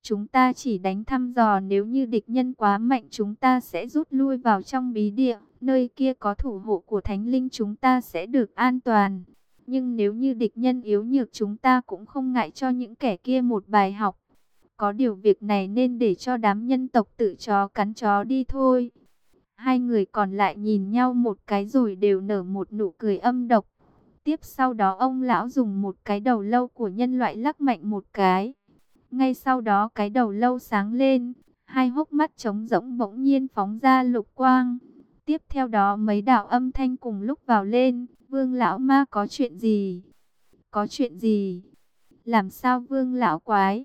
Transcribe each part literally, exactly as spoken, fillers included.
Chúng ta chỉ đánh thăm dò, nếu như địch nhân quá mạnh chúng ta sẽ rút lui vào trong bí địa. Nơi kia có thủ hộ của thánh linh, chúng ta sẽ được an toàn. Nhưng nếu như địch nhân yếu nhược chúng ta cũng không ngại cho những kẻ kia một bài học. Có điều việc này nên để cho đám nhân tộc tự chó cắn chó đi thôi. Hai người còn lại nhìn nhau một cái rồi đều nở một nụ cười âm độc. Tiếp sau đó ông lão dùng một cái đầu lâu của nhân loại lắc mạnh một cái. Ngay sau đó cái đầu lâu sáng lên, hai hốc mắt trống rỗng bỗng nhiên phóng ra lục quang. Tiếp theo đó mấy đạo âm thanh cùng lúc vào lên. Vương lão ma có chuyện gì? Có chuyện gì? Làm sao vương lão quái?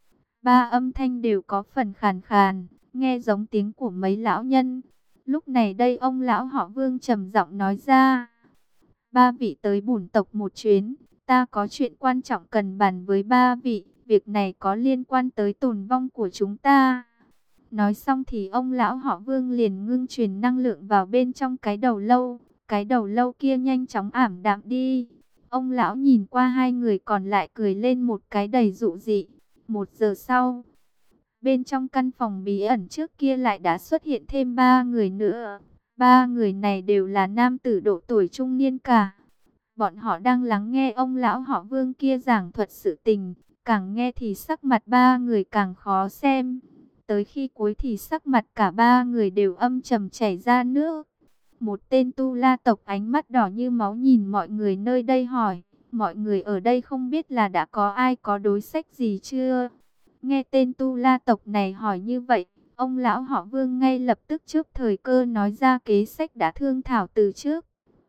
Ba âm thanh đều có phần khàn khàn, nghe giống tiếng của mấy lão nhân. Lúc này đây ông lão họ Vương trầm giọng nói ra: ba vị tới bổn tộc một chuyến, ta có chuyện quan trọng cần bàn với ba vị. Việc này có liên quan tới tồn vong của chúng ta. Nói xong thì ông lão họ Vương liền ngưng truyền năng lượng vào bên trong cái đầu lâu. Cái đầu lâu kia nhanh chóng ảm đạm đi. Ông lão nhìn qua hai người còn lại cười lên một cái đầy dụ dị. Một giờ sau, bên trong căn phòng bí ẩn trước kia lại đã xuất hiện thêm ba người nữa. Ba người này đều là nam tử độ tuổi trung niên cả. Bọn họ đang lắng nghe ông lão họ Vương kia giảng thuật sự tình. Càng nghe thì sắc mặt ba người càng khó xem. Tới khi cuối thì sắc mặt cả ba người đều âm trầm chảy ra nước. Một tên tu la tộc ánh mắt đỏ như máu nhìn mọi người nơi đây hỏi: mọi người ở đây không biết là đã có ai có đối sách gì chưa? Nghe tên tu la tộc này hỏi như vậy, ông lão họ Vương ngay lập tức trước thời cơ nói ra kế sách đã thương thảo từ trước.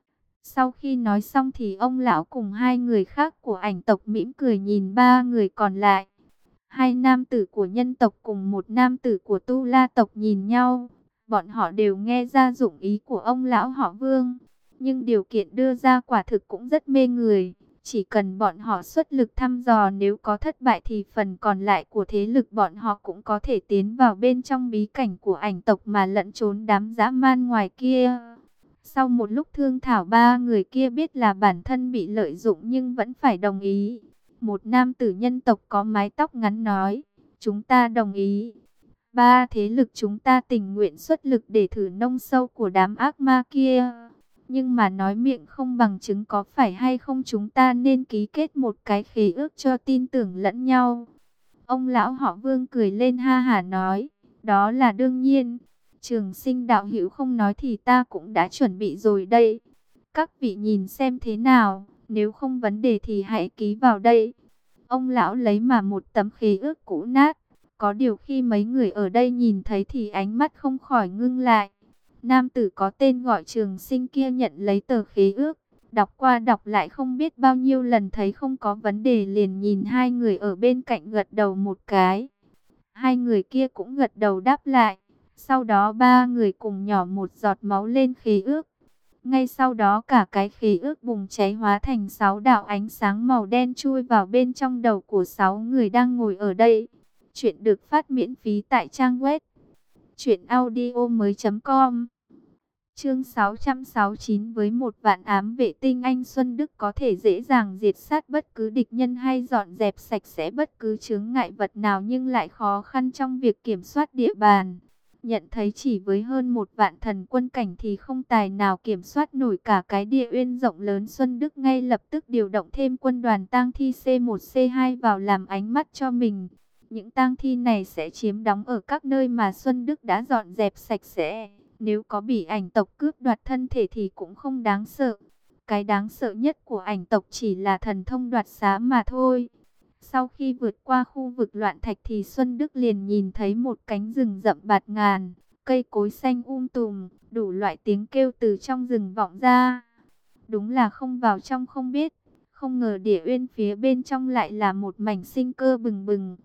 Sau khi nói xong thì ông lão cùng hai người khác của ảnh tộc mỉm cười nhìn ba người còn lại. Hai nam tử của nhân tộc cùng một nam tử của tu la tộc nhìn nhau. Bọn họ đều nghe ra dụng ý của ông lão họ Vương. Nhưng điều kiện đưa ra quả thực cũng rất mê người. Chỉ cần bọn họ xuất lực thăm dò, nếu có thất bại thì phần còn lại của thế lực bọn họ cũng có thể tiến vào bên trong bí cảnh của ảnh tộc mà lẫn trốn đám dã man ngoài kia. Sau một lúc thương thảo, ba người kia biết là bản thân bị lợi dụng nhưng vẫn phải đồng ý. Một nam tử nhân tộc có mái tóc ngắn nói: chúng ta đồng ý. Ba thế lực chúng ta tình nguyện xuất lực để thử nông sâu của đám ác ma kia. Nhưng mà nói miệng không bằng chứng, có phải hay không chúng ta nên ký kết một cái khế ước cho tin tưởng lẫn nhau. Ông lão họ Vương cười lên ha hả nói: đó là đương nhiên. Trường sinh đạo hữu không nói thì ta cũng đã chuẩn bị rồi đây. Các vị nhìn xem thế nào, nếu không vấn đề thì hãy ký vào đây. Ông lão lấy mà một tấm khế ước cũ nát. Có điều khi mấy người ở đây nhìn thấy thì ánh mắt không khỏi ngưng lại. Nam tử có tên gọi Trường Sinh kia nhận lấy tờ khế ước, đọc qua đọc lại không biết bao nhiêu lần, thấy không có vấn đề liền nhìn hai người ở bên cạnh gật đầu một cái. Hai người kia cũng gật đầu đáp lại. Sau đó ba người cùng nhỏ một giọt máu lên khế ước. Ngay sau đó cả cái khế ước bùng cháy hóa thành sáu đạo ánh sáng màu đen chui vào bên trong đầu của sáu người đang ngồi ở đây. Chuyện được phát miễn phí tại trang web truyện audio mới chấm com. Chương sáu trăm sáu mươi chín. Với một vạn ám vệ tinh, anh Xuân Đức có thể dễ dàng diệt sát bất cứ địch nhân hay dọn dẹp sạch sẽ bất cứ chướng ngại vật nào, nhưng lại khó khăn trong việc kiểm soát địa bàn. Nhận thấy chỉ với hơn một vạn thần quân cảnh thì không tài nào kiểm soát nổi cả cái địa uyên rộng lớn, Xuân Đức ngay lập tức điều động thêm quân đoàn tang thi C một C hai vào làm ánh mắt cho mình. Những tang thi này sẽ chiếm đóng ở các nơi mà Xuân Đức đã dọn dẹp sạch sẽ. Nếu có bị ảnh tộc cướp đoạt thân thể thì cũng không đáng sợ. Cái đáng sợ nhất của ảnh tộc chỉ là thần thông đoạt xá mà thôi. Sau khi vượt qua khu vực loạn thạch thì Xuân Đức liền nhìn thấy một cánh rừng rậm bạt ngàn, cây cối xanh um tùm, đủ loại tiếng kêu từ trong rừng vọng ra. Đúng là không vào trong không biết, không ngờ địa uyên phía bên trong lại là một mảnh sinh cơ bừng bừng.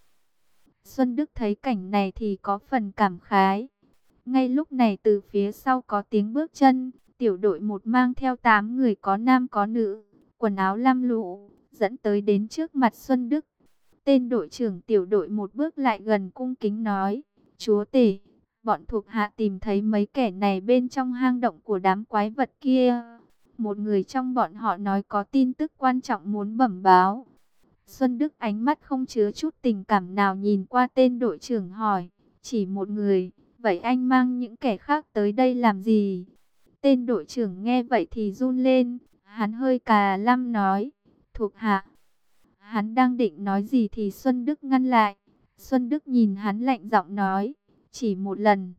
Xuân Đức thấy cảnh này thì có phần cảm khái. Ngay lúc này từ phía sau có tiếng bước chân, tiểu đội một mang theo tám người có nam có nữ, quần áo lam lũ, dẫn tới đến trước mặt Xuân Đức. Tên đội trưởng tiểu đội một bước lại gần cung kính nói: chúa tể, bọn thuộc hạ tìm thấy mấy kẻ này bên trong hang động của đám quái vật kia. Một người trong bọn họ nói có tin tức quan trọng muốn bẩm báo. Xuân Đức ánh mắt không chứa chút tình cảm nào nhìn qua tên đội trưởng hỏi, chỉ một người, vậy anh mang những kẻ khác tới đây làm gì? Tên đội trưởng nghe vậy thì run lên, hắn hơi cà lăm nói, thuộc hạ. Hắn đang định nói gì thì Xuân Đức ngăn lại. Xuân Đức nhìn hắn lạnh giọng nói, chỉ một lần.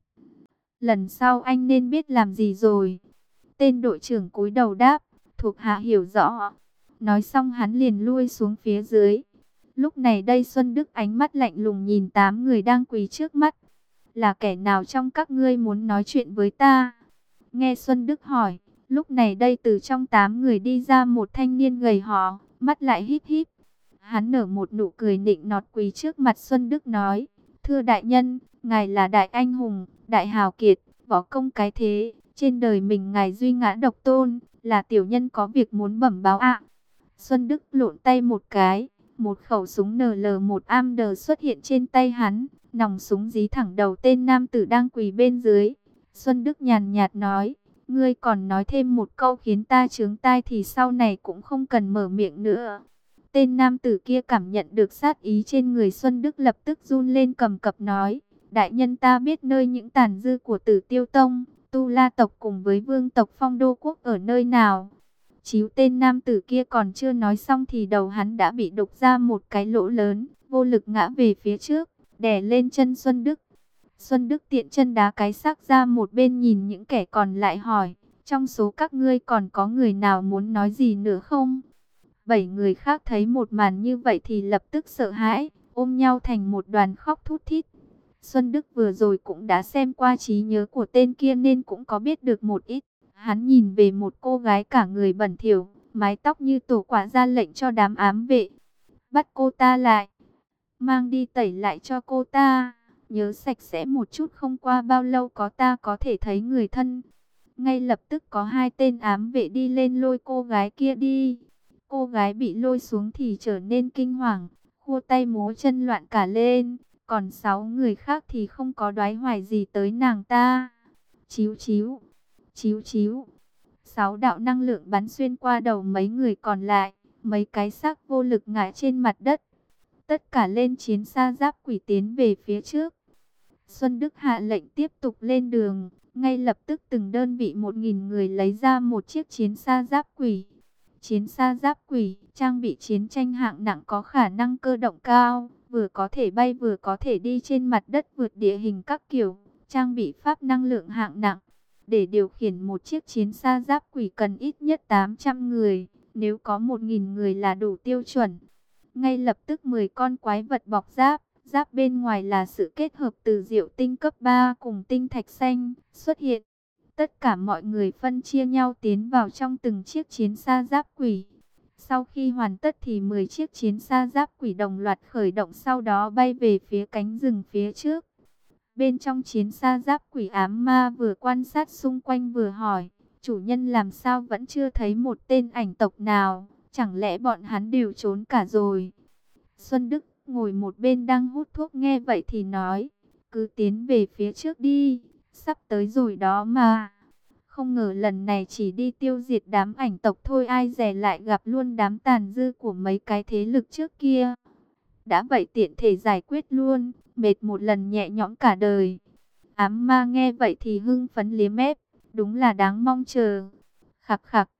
Lần sau anh nên biết làm gì rồi. Tên đội trưởng cúi đầu đáp, thuộc hạ hiểu rõ. Nói xong hắn liền lui xuống phía dưới. Lúc này đây Xuân Đức ánh mắt lạnh lùng nhìn tám người đang quỳ trước mắt. Là kẻ nào trong các ngươi muốn nói chuyện với ta? Nghe Xuân Đức hỏi, lúc này đây từ trong tám người đi ra một thanh niên gầy hò, mắt lại híp híp. Hắn nở một nụ cười nịnh nọt quỳ trước mặt Xuân Đức nói, thưa đại nhân, ngài là đại anh hùng, đại hào kiệt, võ công cái thế, trên đời mình ngài duy ngã độc tôn, là tiểu nhân có việc muốn bẩm báo ạ. Xuân Đức lộn tay một cái, một khẩu súng N L một A M D xuất hiện trên tay hắn, nòng súng dí thẳng đầu tên nam tử đang quỳ bên dưới. Xuân Đức nhàn nhạt nói, ngươi còn nói thêm một câu khiến ta chướng tai thì sau này cũng không cần mở miệng nữa. Tên nam tử kia cảm nhận được sát ý trên người Xuân Đức lập tức run lên cầm cập nói, đại nhân ta biết nơi những tàn dư của Tử Tiêu Tông, Tu La tộc cùng với Vương tộc Phong Đô quốc ở nơi nào. Chíu tên nam tử kia còn chưa nói xong thì đầu hắn đã bị đục ra một cái lỗ lớn, vô lực ngã về phía trước, đè lên chân Xuân Đức. Xuân Đức tiện chân đá cái xác ra một bên nhìn những kẻ còn lại hỏi, trong số các ngươi còn có người nào muốn nói gì nữa không? Bảy người khác thấy một màn như vậy thì lập tức sợ hãi, ôm nhau thành một đoàn khóc thút thít. Xuân Đức vừa rồi cũng đã xem qua trí nhớ của tên kia nên cũng có biết được một ít. Hắn nhìn về một cô gái cả người bẩn thỉu, mái tóc như tổ quả ra lệnh cho đám ám vệ. Bắt cô ta lại, mang đi tẩy lại cho cô ta, nhớ sạch sẽ một chút không qua bao lâu có ta có thể thấy người thân. Ngay lập tức có hai tên ám vệ đi lên lôi cô gái kia đi. Cô gái bị lôi xuống thì trở nên kinh hoàng, khua tay múa chân loạn cả lên. Còn sáu người khác thì không có đoái hoài gì tới nàng ta. Chíu chíu, chíu chíu. Sáu đạo năng lượng bắn xuyên qua đầu mấy người còn lại. Mấy cái xác vô lực ngã trên mặt đất. Tất cả lên chiến xa giáp quỷ tiến về phía trước. Xuân Đức hạ lệnh tiếp tục lên đường. Ngay lập tức từng đơn vị một nghìn người lấy ra một chiếc chiến xa giáp quỷ. Chiến xa giáp quỷ, trang bị chiến tranh hạng nặng có khả năng cơ động cao, vừa có thể bay vừa có thể đi trên mặt đất vượt địa hình các kiểu, trang bị pháp năng lượng hạng nặng. Để điều khiển một chiếc chiến xa giáp quỷ cần ít nhất tám trăm người, nếu có một nghìn người là đủ tiêu chuẩn. Ngay lập tức mười con quái vật bọc giáp, giáp bên ngoài là sự kết hợp từ diệu tinh cấp ba cùng tinh thạch xanh xuất hiện. Tất cả mọi người phân chia nhau tiến vào trong từng chiếc chiến xa giáp quỷ. Sau khi hoàn tất thì mười chiếc chiến xa giáp quỷ đồng loạt khởi động, sau đó bay về phía cánh rừng phía trước. Bên trong chiến xa giáp quỷ, ám ma vừa quan sát xung quanh vừa hỏi, chủ nhân làm sao vẫn chưa thấy một tên ảnh tộc nào, chẳng lẽ bọn hắn đều trốn cả rồi? Xuân Đức ngồi một bên đang hút thuốc nghe vậy thì nói, cứ tiến về phía trước đi, sắp tới rồi đó mà. Không ngờ lần này chỉ đi tiêu diệt đám ảnh tộc thôi, ai dè lại gặp luôn đám tàn dư của mấy cái thế lực trước kia. Đã vậy tiện thể giải quyết luôn, mệt một lần nhẹ nhõm cả đời. Ám ma nghe vậy thì hưng phấn liếm mép, đúng là đáng mong chờ. Khặc khặc,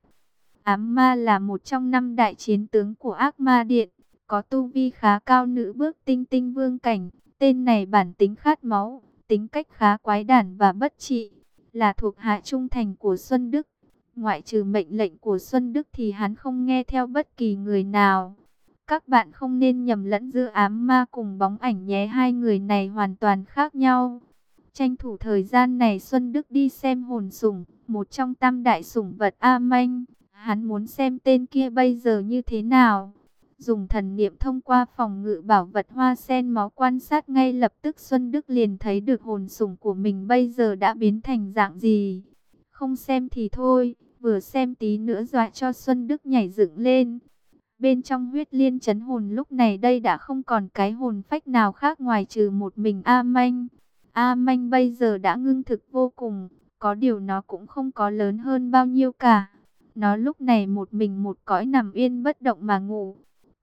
ám ma là một trong năm đại chiến tướng của ác ma điện, có tu vi khá cao, nữ bước tinh tinh vương cảnh. Tên này bản tính khát máu, tính cách khá quái đản và bất trị, là thuộc hạ trung thành của Xuân Đức. Ngoại trừ mệnh lệnh của Xuân Đức thì hắn không nghe theo bất kỳ người nào. Các bạn không nên nhầm lẫn giữa ám ma cùng bóng ảnh nhé, hai người này hoàn toàn khác nhau. Tranh thủ thời gian này Xuân Đức đi xem hồn sủng, một trong tam đại sủng vật A Manh. Hắn muốn xem tên kia bây giờ như thế nào. Dùng thần niệm thông qua phòng ngự bảo vật hoa sen máu quan sát, ngay lập tức Xuân Đức liền thấy được hồn sủng của mình bây giờ đã biến thành dạng gì. Không xem thì thôi, vừa xem tí nữa dọa cho Xuân Đức nhảy dựng lên. Bên trong huyết liên chấn hồn lúc này đây đã không còn cái hồn phách nào khác ngoài trừ một mình A Manh. A Manh bây giờ đã ngưng thực vô cùng, có điều nó cũng không có lớn hơn bao nhiêu cả. Nó lúc này một mình một cõi nằm yên bất động mà ngủ.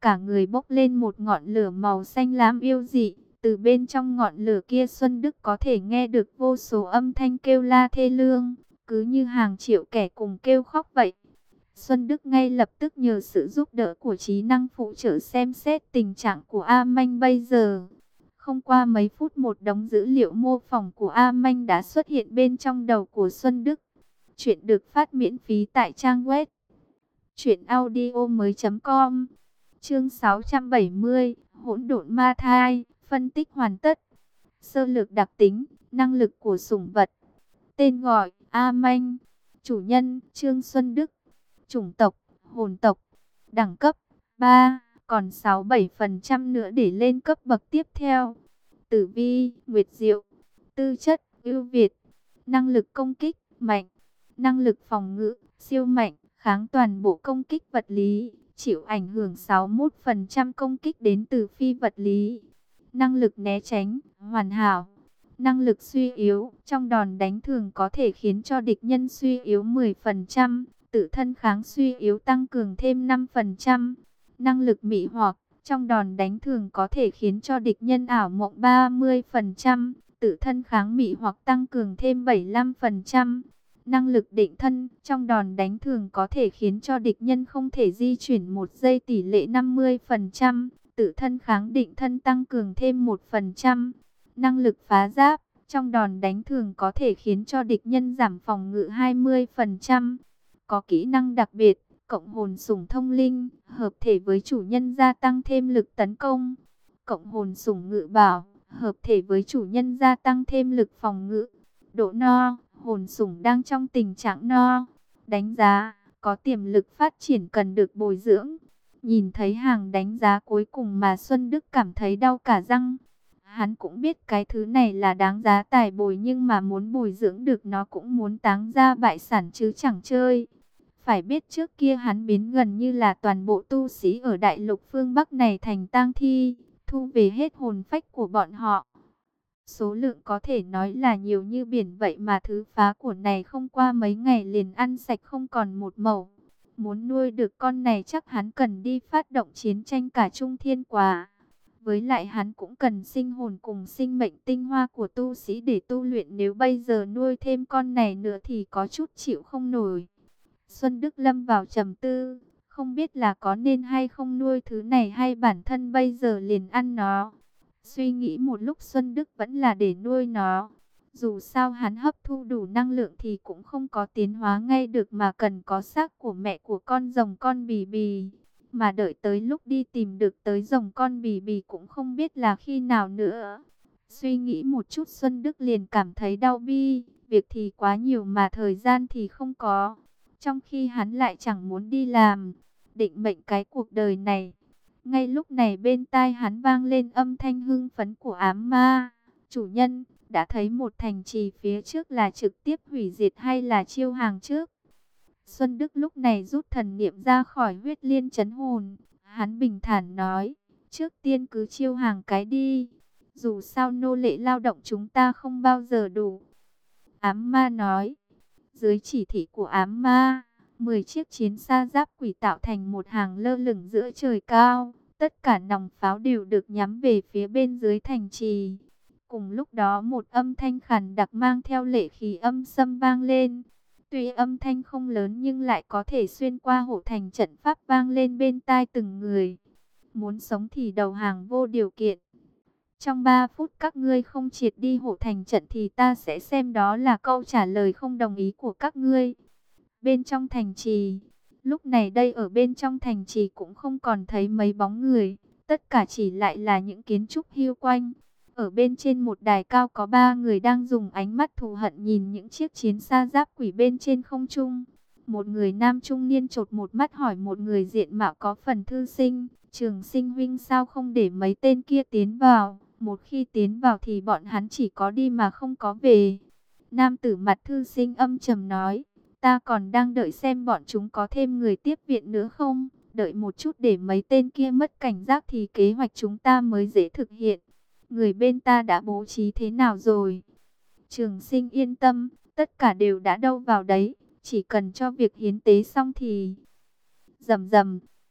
cả người bốc lên một ngọn lửa màu xanh lam yêu dị. Từ bên trong ngọn lửa kia Xuân Đức có thể nghe được vô số âm thanh kêu la thê lương, cứ như hàng triệu kẻ cùng kêu khóc vậy. Xuân Đức ngay lập tức nhờ sự giúp đỡ của trí năng phụ trợ xem xét tình trạng của A Manh bây giờ. Không qua mấy phút một đống dữ liệu mô phỏng của A Manh đã xuất hiện bên trong đầu của Xuân Đức. Chuyện được phát miễn phí tại trang web truyện audio mới chấm com. Chương sáu trăm bảy mươi, hỗn độn ma thai, phân tích hoàn tất. Sơ lược đặc tính, năng lực của sủng vật. Tên gọi, A Manh. Chủ nhân, Trương Xuân Đức. Chủng tộc, hồn tộc. Đẳng cấp, ba, còn sáu mươi bảy phần trăm nữa để lên cấp bậc tiếp theo. Tử vi, nguyệt diệu. Tư chất, ưu việt. Năng lực công kích, mạnh. Năng lực phòng ngự, siêu mạnh, kháng toàn bộ công kích vật lý. Chịu ảnh hưởng sáu mươi mốt phần trăm công kích đến từ phi vật lý. Năng lực né tránh, hoàn hảo. Năng lực suy yếu, trong đòn đánh thường có thể khiến cho địch nhân suy yếu mười phần trăm. Tự thân kháng suy yếu tăng cường thêm năm phần trăm. Năng lực mị hoặc, trong đòn đánh thường có thể khiến cho địch nhân ảo mộng ba mươi phần trăm. Tự thân kháng mị hoặc tăng cường thêm bảy mươi lăm phần trăm. Năng lực định thân, trong đòn đánh thường có thể khiến cho địch nhân không thể di chuyển một giây tỷ lệ năm mươi phần trăm. Tự thân kháng định thân tăng cường thêm một phần trăm. Năng lực phá giáp, trong đòn đánh thường có thể khiến cho địch nhân giảm phòng ngự hai mươi phần trăm. Có kỹ năng đặc biệt, cộng hồn sủng thông linh, hợp thể với chủ nhân gia tăng thêm lực tấn công. Cộng hồn sủng ngự bảo, hợp thể với chủ nhân gia tăng thêm lực phòng ngự. Độ no, hồn sủng đang trong tình trạng no. Đánh giá, có tiềm lực phát triển cần được bồi dưỡng. Nhìn thấy hàng đánh giá cuối cùng mà Xuân Đức cảm thấy đau cả răng. Hắn cũng biết cái thứ này là đáng giá tài bồi, nhưng mà muốn bồi dưỡng được nó cũng muốn táng ra bại sản chứ chẳng chơi. Phải biết trước kia hắn biến gần như là toàn bộ tu sĩ ở đại lục phương Bắc này thành tang thi, thu về hết hồn phách của bọn họ. Số lượng có thể nói là nhiều như biển vậy mà thứ phá của này không qua mấy ngày liền ăn sạch không còn một mẩu. Muốn nuôi được con này chắc hắn cần đi phát động chiến tranh cả trung thiên quả. Với lại hắn cũng cần sinh hồn cùng sinh mệnh tinh hoa của tu sĩ để tu luyện, nếu bây giờ nuôi thêm con này nữa thì có chút chịu không nổi. Xuân Đức lâm vào trầm tư, không biết là có nên hay không nuôi thứ này hay bản thân bây giờ liền ăn nó. Suy nghĩ một lúc Xuân Đức vẫn là để nuôi nó. Dù sao hắn hấp thu đủ năng lượng thì cũng không có tiến hóa ngay được mà cần có xác của mẹ của con rồng con bì bì. Mà đợi tới lúc đi tìm được tới rồng con bì bì cũng không biết là khi nào nữa. Suy nghĩ một chút Xuân Đức liền cảm thấy đau bi, việc thì quá nhiều mà thời gian thì không có. Trong khi hắn lại chẳng muốn đi làm, định mệnh cái cuộc đời này. Ngay lúc này bên tai hắn vang lên âm thanh hưng phấn của ám ma. Chủ nhân, đã thấy một thành trì phía trước là trực tiếp hủy diệt hay là chiêu hàng trước? Xuân Đức lúc này rút thần niệm ra khỏi huyết liên trấn hồn. Hắn bình thản nói, trước tiên cứ chiêu hàng cái đi. Dù sao nô lệ lao động chúng ta không bao giờ đủ. Ám ma nói, dưới chỉ thị của ám ma, mười chiếc chiến xa giáp quỷ tạo thành một hàng lơ lửng giữa trời cao. Tất cả nòng pháo đều được nhắm về phía bên dưới thành trì. Cùng lúc đó một âm thanh khàn đặc mang theo lệ khí âm sâm vang lên. Tuy âm thanh không lớn nhưng lại có thể xuyên qua hộ thành trận pháp vang lên bên tai từng người. Muốn sống thì đầu hàng vô điều kiện. Trong ba phút các ngươi không triệt đi hộ thành trận thì ta sẽ xem đó là câu trả lời không đồng ý của các ngươi. Bên trong thành trì, lúc này đây ở bên trong thành trì cũng không còn thấy mấy bóng người. Tất cả chỉ lại là những kiến trúc hiu quanh. Ở bên trên một đài cao có ba người đang dùng ánh mắt thù hận nhìn những chiếc chiến xa giáp quỷ bên trên không trung. Một người nam trung niên chột một mắt hỏi một người diện mạo có phần thư sinh, Trường Sinh huynh sao không để mấy tên kia tiến vào? Một khi tiến vào thì bọn hắn chỉ có đi mà không có về. Nam tử mặt thư sinh âm trầm nói, ta còn đang đợi xem bọn chúng có thêm người tiếp viện nữa không? Đợi một chút để mấy tên kia mất cảnh giác thì kế hoạch chúng ta mới dễ thực hiện. Người bên ta đã bố trí thế nào rồi? Trường Sinh yên tâm, tất cả đều đã đâu vào đấy. Chỉ cần cho việc hiến tế xong thì... Rầm rầm.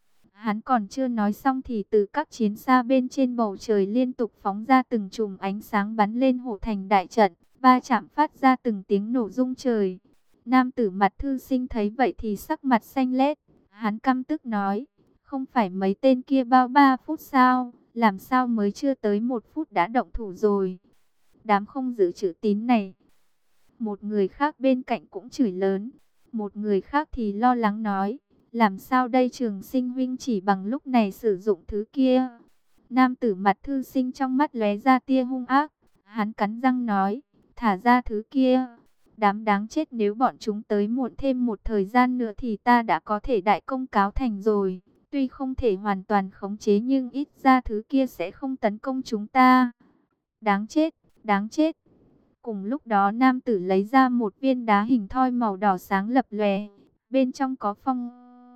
Hắn còn chưa nói xong thì từ các chiến xa bên trên bầu trời liên tục phóng ra từng chùm ánh sáng bắn lên hộ thành đại trận, va chạm phát ra từng tiếng nổ rung trời. Nam tử mặt thư sinh thấy vậy thì sắc mặt xanh lét, hắn căm tức nói, không phải mấy tên kia bao ba phút sao, làm sao mới chưa tới một phút đã động thủ rồi. Đám không giữ chữ tín này. Một người khác bên cạnh cũng chửi lớn, một người khác thì lo lắng nói, làm sao đây Trường Sinh huynh chỉ bằng lúc này sử dụng thứ kia. Nam tử mặt thư sinh trong mắt lóe ra tia hung ác, hắn cắn răng nói, thả ra thứ kia. Đám đáng chết, nếu bọn chúng tới muộn thêm một thời gian nữa thì ta đã có thể đại công cáo thành rồi. Tuy không thể hoàn toàn khống chế nhưng ít ra thứ kia sẽ không tấn công chúng ta. Đáng chết, đáng chết. Cùng lúc đó nam tử lấy ra một viên đá hình thoi màu đỏ sáng lập lòe. Bên trong có phong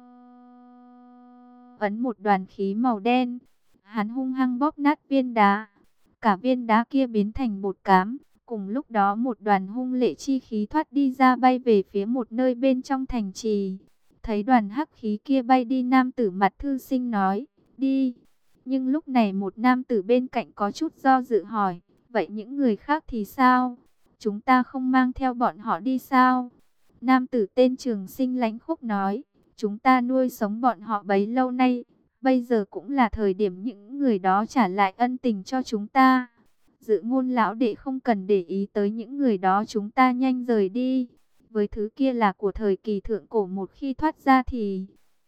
ấn một đoàn khí màu đen. Hắn hung hăng bóp nát viên đá. Cả viên đá kia biến thành bột cám. Cùng lúc đó một đoàn hung lệ chi khí thoát đi ra bay về phía một nơi bên trong thành trì. Thấy đoàn hắc khí kia bay đi, nam tử mặt thư sinh nói, đi. Nhưng lúc này một nam tử bên cạnh có chút do dự hỏi, vậy những người khác thì sao? Chúng ta không mang theo bọn họ đi sao? Nam tử tên Trường Sinh lãnh khốc nói, chúng ta nuôi sống bọn họ bấy lâu nay, bây giờ cũng là thời điểm những người đó trả lại ân tình cho chúng ta. Dự Ngôn lão đệ không cần để ý tới những người đó, chúng ta nhanh rời đi. Với thứ kia là của thời kỳ thượng cổ, một khi thoát ra thì...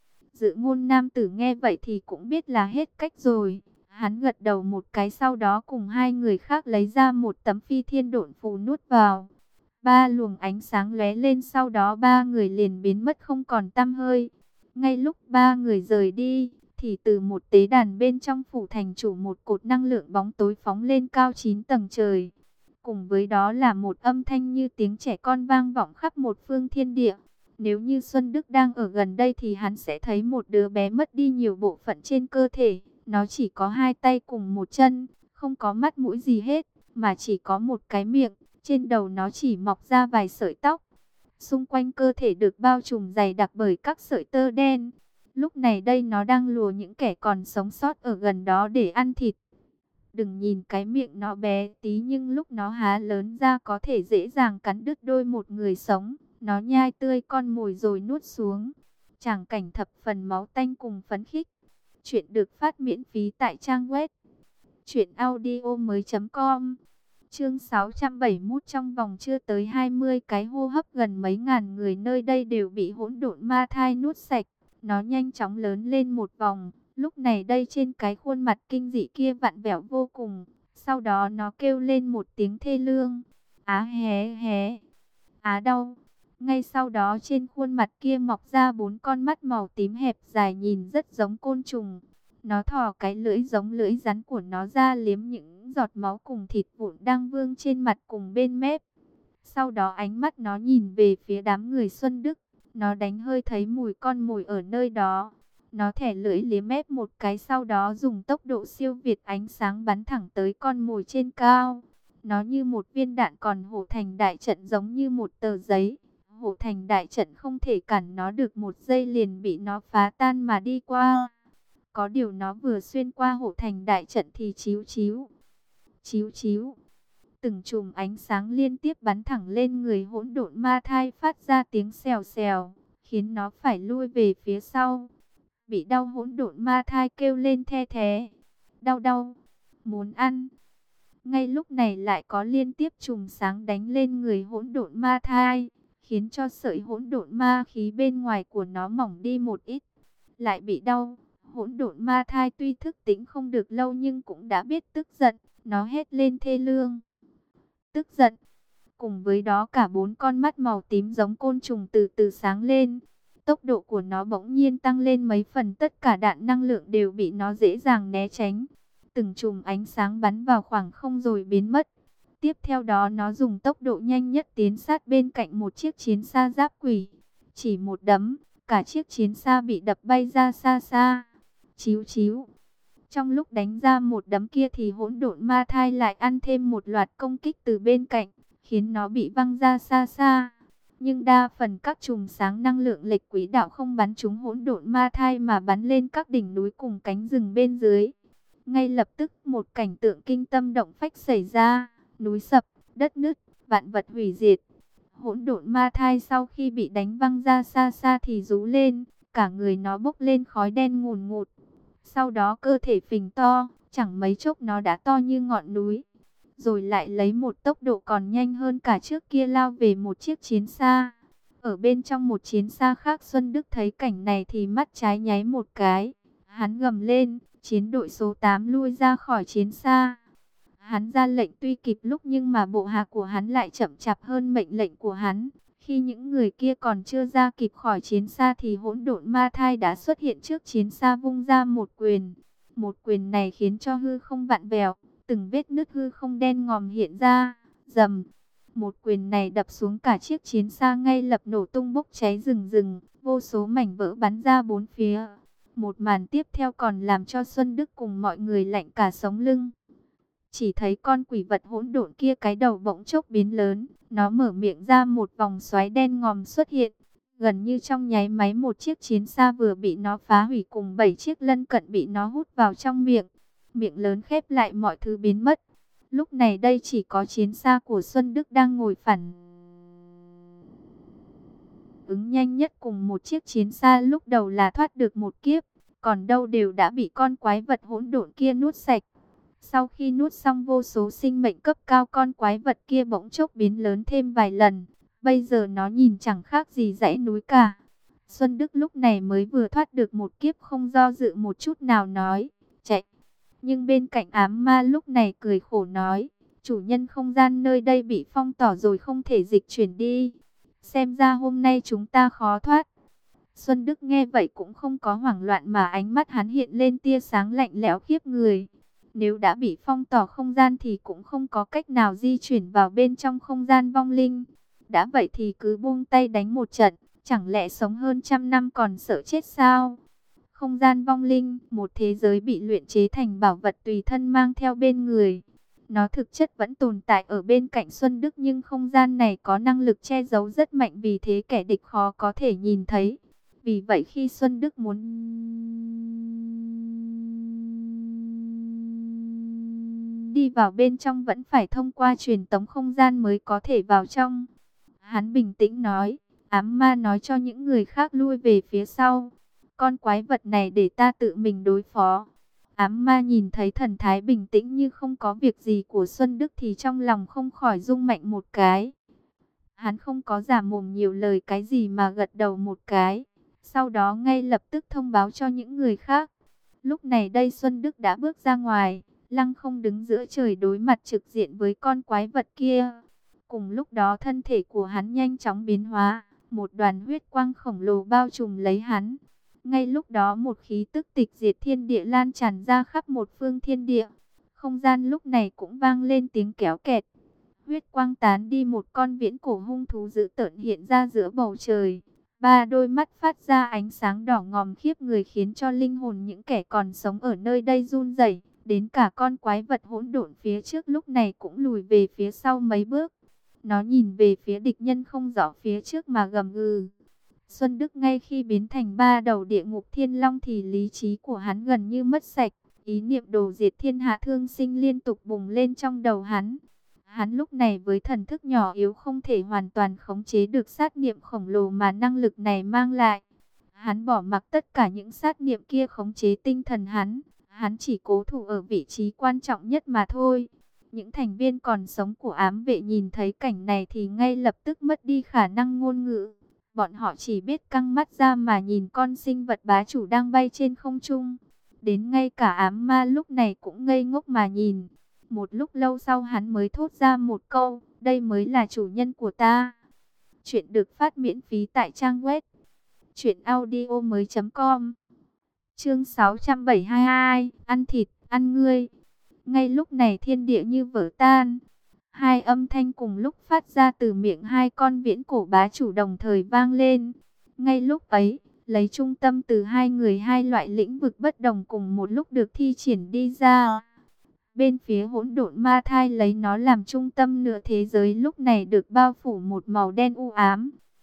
Dự Ngôn nam tử nghe vậy thì cũng biết là hết cách rồi. Hắn gật đầu một cái, sau đó cùng hai người khác lấy ra một tấm phi thiên độn phù nuốt vào. Ba luồng ánh sáng lóe lên, sau đó ba người liền biến mất không còn tăm hơi. Ngay lúc ba người rời đi, thì từ một tế đàn bên trong phủ thành chủ một cột năng lượng bóng tối phóng lên cao chín tầng trời. Cùng với đó là một âm thanh như tiếng trẻ con vang vọng khắp một phương thiên địa. Nếu như Xuân Đức đang ở gần đây thì hắn sẽ thấy một đứa bé mất đi nhiều bộ phận trên cơ thể. Nó chỉ có hai tay cùng một chân, không có mắt mũi gì hết, mà chỉ có một cái miệng. Trên đầu nó chỉ mọc ra vài sợi tóc. Xung quanh cơ thể được bao trùm dày đặc bởi các sợi tơ đen. Lúc này đây nó đang lùa những kẻ còn sống sót ở gần đó để ăn thịt. Đừng nhìn cái miệng nó bé tí, nhưng lúc nó há lớn ra có thể dễ dàng cắn đứt đôi một người sống. Nó nhai tươi con mồi rồi nuốt xuống. Tràng cảnh thập phần máu tanh cùng phấn khích. Chuyện được phát miễn phí tại trang web truyện audio mới chấm com. Chương sáu trăm bảy mươi mốt. Trong vòng chưa tới hai mươi cái hô hấp, gần mấy ngàn người nơi đây đều bị hỗn độn ma thai nuốt sạch. Nó nhanh chóng lớn lên một vòng. Lúc này đây trên cái khuôn mặt kinh dị kia vặn vẹo vô cùng. Sau đó nó kêu lên một tiếng thê lương. Á hé hé. Á đau. Ngay sau đó trên khuôn mặt kia mọc ra bốn con mắt màu tím hẹp dài, nhìn rất giống côn trùng. Nó thò cái lưỡi giống lưỡi rắn của nó ra liếm những giọt máu cùng thịt vụn đang vương trên mặt cùng bên mép. Sau đó ánh mắt nó nhìn về phía đám người Xuân Đức. Nó đánh hơi thấy mùi con mồi ở nơi đó. Nó thẻ lưỡi liếm mép một cái, sau đó dùng tốc độ siêu việt ánh sáng bắn thẳng tới con mồi trên cao. Nó như một viên đạn, còn hộ thành đại trận giống như một tờ giấy. Hộ thành đại trận không thể cản nó được một giây, liền bị nó phá tan mà đi qua. Có điều nó vừa xuyên qua hộ thành đại trận thì chíu chíu, chíu chíu. Từng chùm ánh sáng liên tiếp bắn thẳng lên người hỗn độn ma thai, phát ra tiếng xèo xèo, khiến nó phải lui về phía sau. Bị đau, hỗn độn ma thai kêu lên the thé. Đau đau, muốn ăn. Ngay lúc này lại có liên tiếp chùm sáng đánh lên người hỗn độn ma thai, khiến cho sợi hỗn độn ma khí bên ngoài của nó mỏng đi một ít. Lại bị đau. Hỗn độn ma thai tuy thức tỉnh không được lâu nhưng cũng đã biết tức giận. Nó hét lên thê lương. Tức giận. Cùng với đó cả bốn con mắt màu tím giống côn trùng từ từ sáng lên. Tốc độ của nó bỗng nhiên tăng lên mấy phần. Tất cả đạn năng lượng đều bị nó dễ dàng né tránh. Từng chùm ánh sáng bắn vào khoảng không rồi biến mất. Tiếp theo đó nó dùng tốc độ nhanh nhất tiến sát bên cạnh một chiếc chiến xa giáp quỷ. Chỉ một đấm, cả chiếc chiến xa bị đập bay ra xa xa. Chíu chíu. Trong lúc đánh ra một đấm kia thì hỗn độn ma thai lại ăn thêm một loạt công kích từ bên cạnh, khiến nó bị văng ra xa xa. Nhưng đa phần các chùm sáng năng lượng lệch quỹ đạo không bắn trúng hỗn độn ma thai mà bắn lên các đỉnh núi cùng cánh rừng bên dưới. Ngay lập tức một cảnh tượng kinh tâm động phách xảy ra, núi sập, đất nứt, vạn vật hủy diệt. Hỗn độn ma thai sau khi bị đánh văng ra xa xa thì rú lên, cả người nó bốc lên khói đen ngùn ngụt. Sau đó cơ thể phình to, chẳng mấy chốc nó đã to như ngọn núi. Rồi lại lấy một tốc độ còn nhanh hơn cả trước kia lao về một chiếc chiến xa. Ở bên trong một chiến xa khác, Xuân Đức thấy cảnh này thì mắt trái nháy một cái. Hắn gầm lên, chiến đội số tám lui ra khỏi chiến xa. Hắn ra lệnh tuy kịp lúc nhưng mà bộ hạ của hắn lại chậm chạp hơn mệnh lệnh của hắn. Khi những người kia còn chưa ra kịp khỏi chiến xa thì hỗn độn ma thai đã xuất hiện trước chiến xa, vung ra một quyền. Một quyền này khiến cho hư không vặn vẹo, từng vết nứt hư không đen ngòm hiện ra. Rầm, một quyền này đập xuống, cả chiếc chiến xa ngay lập nổ tung bốc cháy rừng rừng, vô số mảnh vỡ bắn ra bốn phía. Một màn tiếp theo còn làm cho Xuân Đức cùng mọi người lạnh cả sống lưng. Chỉ thấy con quỷ vật hỗn độn kia cái đầu bỗng chốc biến lớn, nó mở miệng ra, một vòng xoáy đen ngòm xuất hiện. Gần như trong nháy máy, một chiếc chiến xa vừa bị nó phá hủy cùng bảy chiếc lân cận bị nó hút vào trong miệng. Miệng lớn khép lại, mọi thứ biến mất. Lúc này đây chỉ có chiến xa của Xuân Đức đang ngồi phản ứng nhanh nhất cùng một chiếc chiến xa lúc đầu là thoát được một kiếp, còn đâu đều đã bị con quái vật hỗn độn kia nuốt sạch. Sau khi nuốt xong vô số sinh mệnh cấp cao, con quái vật kia bỗng chốc biến lớn thêm vài lần. Bây giờ nó nhìn chẳng khác gì dãy núi cả. Xuân Đức lúc này mới vừa thoát được một kiếp, không do dự một chút nào nói, chạy. Nhưng bên cạnh ám ma lúc này cười khổ nói, chủ nhân không gian nơi đây bị phong tỏa rồi, không thể dịch chuyển đi. Xem ra hôm nay chúng ta khó thoát. Xuân Đức nghe vậy cũng không có hoảng loạn, mà ánh mắt hắn hiện lên tia sáng lạnh lẽo khiếp người. Nếu đã bị phong tỏa không gian thì cũng không có cách nào di chuyển vào bên trong không gian vong linh. Đã vậy thì cứ buông tay đánh một trận, chẳng lẽ sống hơn trăm năm còn sợ chết sao? Không gian vong linh, một thế giới bị luyện chế thành bảo vật tùy thân mang theo bên người. Nó thực chất vẫn tồn tại ở bên cạnh Xuân Đức, nhưng không gian này có năng lực che giấu rất mạnh, vì thế kẻ địch khó có thể nhìn thấy. Vì vậy khi Xuân Đức muốn đi vào bên trong vẫn phải thông qua truyền tống không gian mới có thể vào trong. Hắn bình tĩnh nói, ám ma nói cho những người khác lui về phía sau. Con quái vật này để ta tự mình đối phó. Ám ma nhìn thấy thần thái bình tĩnh như không có việc gì của Xuân Đức thì trong lòng không khỏi rung mạnh một cái. Hắn không có giả mồm nhiều lời cái gì mà gật đầu một cái. Sau đó ngay lập tức thông báo cho những người khác. Lúc này đây Xuân Đức đã bước ra ngoài, lăng không đứng giữa trời đối mặt trực diện với con quái vật kia. Cùng lúc đó thân thể của hắn nhanh chóng biến hóa, một đoàn huyết quang khổng lồ bao trùm lấy hắn. Ngay lúc đó một khí tức tịch diệt thiên địa lan tràn ra khắp một phương thiên địa. Không gian lúc này cũng vang lên tiếng kéo kẹt. Huyết quang tán đi, một con viễn cổ hung thú dữ tợn hiện ra giữa bầu trời. Ba đôi mắt phát ra ánh sáng đỏ ngòm khiếp người, khiến cho linh hồn những kẻ còn sống ở nơi đây run rẩy. Đến cả con quái vật hỗn độn phía trước lúc này cũng lùi về phía sau mấy bước. Nó nhìn về phía địch nhân không rõ phía trước mà gầm gừ. Xuân Đức ngay khi biến thành ba đầu địa ngục thiên long thì lý trí của hắn gần như mất sạch. Ý niệm đồ diệt thiên hạ thương sinh liên tục bùng lên trong đầu hắn. Hắn lúc này với thần thức nhỏ yếu không thể hoàn toàn khống chế được sát niệm khổng lồ mà năng lực này mang lại. Hắn bỏ mặc tất cả những sát niệm kia khống chế tinh thần hắn. Hắn chỉ cố thủ ở vị trí quan trọng nhất mà thôi. Những thành viên còn sống của ám vệ nhìn thấy cảnh này thì ngay lập tức mất đi khả năng ngôn ngữ. Bọn họ chỉ biết căng mắt ra mà nhìn con sinh vật bá chủ đang bay trên không trung. Đến ngay cả ám ma lúc này cũng ngây ngốc mà nhìn. Một lúc lâu sau hắn mới thốt ra một câu, đây mới là chủ nhân của ta. Chuyện được phát miễn phí tại trang web truyện audio mới chấm com. Chương sáu trăm bảy mươi hai, ăn thịt, ăn ngươi. Ngay lúc này thiên địa như vỡ tan. Hai âm thanh cùng lúc phát ra từ miệng hai con viễn cổ bá chủ đồng thời vang lên. Ngay lúc ấy, lấy trung tâm từ hai người hai loại lĩnh vực bất đồng cùng một lúc được thi triển đi ra. Bên phía hỗn độn ma thai lấy nó làm trung tâm, nửa thế giới lúc này được bao phủ một màu đen u ám.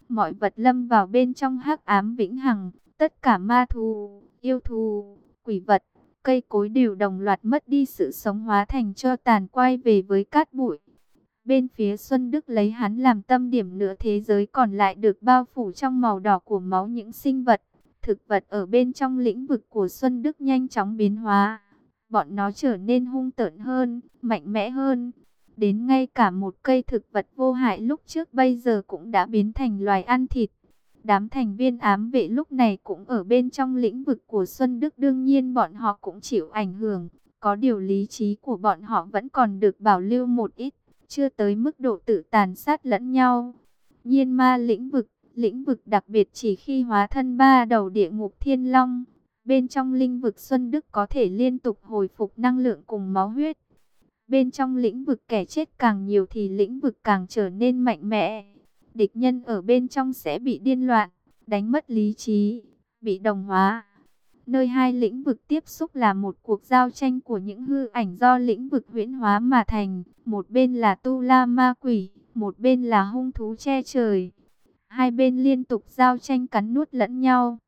mọi vật lâm vào bên trong hắc ám vĩnh hằng, tất cả ma thú, yêu thú, quỷ vật, cây cối đều đồng loạt mất đi sự sống, hóa thành tro tàn, quay về với cát bụi. Bên phía Xuân Đức lấy hắn làm tâm điểm, nửa thế giới còn lại được bao phủ trong màu đỏ của máu những sinh vật, thực vật ở bên trong lĩnh vực của Xuân Đức nhanh chóng biến hóa. Bọn nó trở nên hung tợn hơn, mạnh mẽ hơn. Đến ngay cả một cây thực vật vô hại lúc trước bây giờ cũng đã biến thành loài ăn thịt. Đám thành viên ám vệ lúc này cũng ở bên trong lĩnh vực của Xuân Đức, đương nhiên bọn họ cũng chịu ảnh hưởng. Có điều lý trí của bọn họ vẫn còn được bảo lưu một ít, chưa tới mức độ tự tàn sát lẫn nhau. Nhiên ma lĩnh vực, lĩnh vực đặc biệt chỉ khi hóa thân ba đầu địa ngục thiên long. Bên trong lĩnh vực Xuân Đức có thể liên tục hồi phục năng lượng cùng máu huyết. Bên trong lĩnh vực kẻ chết càng nhiều thì lĩnh vực càng trở nên mạnh mẽ. Địch nhân ở bên trong sẽ bị điên loạn, đánh mất lý trí, bị đồng hóa. Nơi hai lĩnh vực tiếp xúc là một cuộc giao tranh của những hư ảnh do lĩnh vực huyễn hóa mà thành. Một bên là tu la ma quỷ, một bên là hung thú che trời. Hai bên liên tục giao tranh cắn nuốt lẫn nhau,